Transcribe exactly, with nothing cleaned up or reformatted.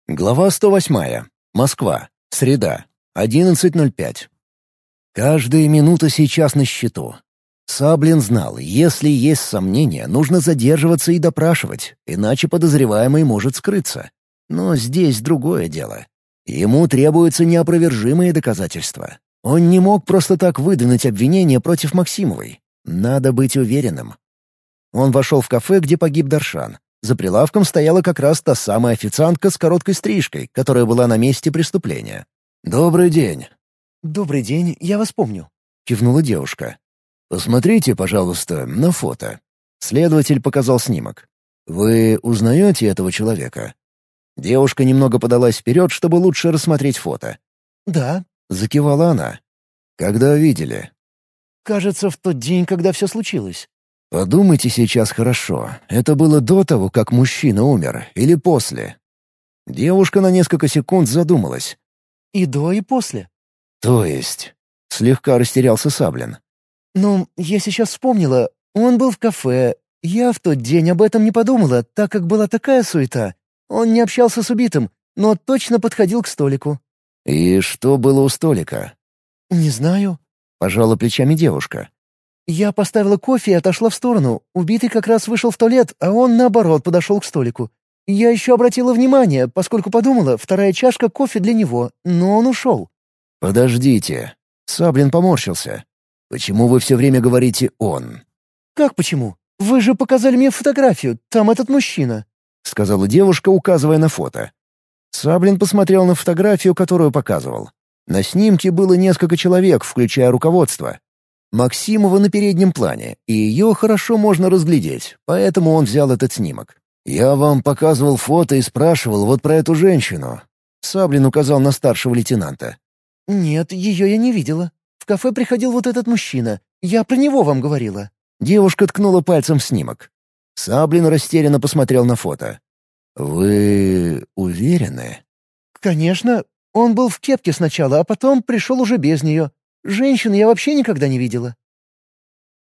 Глава сто восьмая. Москва. Среда. одиннадцать ноль пять. Каждая минута сейчас на счету. Саблин знал, если есть сомнения, нужно задерживаться и допрашивать, иначе подозреваемый может скрыться. Но здесь другое дело. Ему требуются неопровержимые доказательства. Он не мог просто так выдвинуть обвинение против Максимовой. Надо быть уверенным. Он вошел в кафе, где погиб Даршан. За прилавком стояла как раз та самая официантка с короткой стрижкой, которая была на месте преступления. «Добрый день». «Добрый день, я вас помню», — кивнула девушка. «Посмотрите, пожалуйста, на фото». Следователь показал снимок. «Вы узнаете этого человека?» Девушка немного подалась вперед, чтобы лучше рассмотреть фото. «Да», — закивала она. «Когда видели?» «Кажется, в тот день, когда все случилось». «Подумайте сейчас хорошо. Это было до того, как мужчина умер, или после?» Девушка на несколько секунд задумалась. «И до, и после». «То есть?» — слегка растерялся Саблин. «Ну, я сейчас вспомнила. Он был в кафе. Я в тот день об этом не подумала, так как была такая суета. Он не общался с убитым, но точно подходил к столику». «И что было у столика?» «Не знаю». — пожала плечами девушка. «Я поставила кофе и отошла в сторону. Убитый как раз вышел в туалет, а он, наоборот, подошел к столику. Я еще обратила внимание, поскольку подумала, вторая чашка кофе для него, но он ушел». «Подождите». Саблин поморщился. «Почему вы все время говорите «он»?» «Как почему? Вы же показали мне фотографию, там этот мужчина», — сказала девушка, указывая на фото. Саблин посмотрел на фотографию, которую показывал. На снимке было несколько человек, включая руководство. Максимова на переднем плане, и ее хорошо можно разглядеть, поэтому он взял этот снимок. «Я вам показывал фото и спрашивал вот про эту женщину». Саблин указал на старшего лейтенанта. «Нет, ее я не видела. В кафе приходил вот этот мужчина. Я про него вам говорила». Девушка ткнула пальцем в снимок. Саблин растерянно посмотрел на фото. «Вы уверены?» «Конечно. Он был в кепке сначала, а потом пришел уже без нее. Женщин я вообще никогда не видела».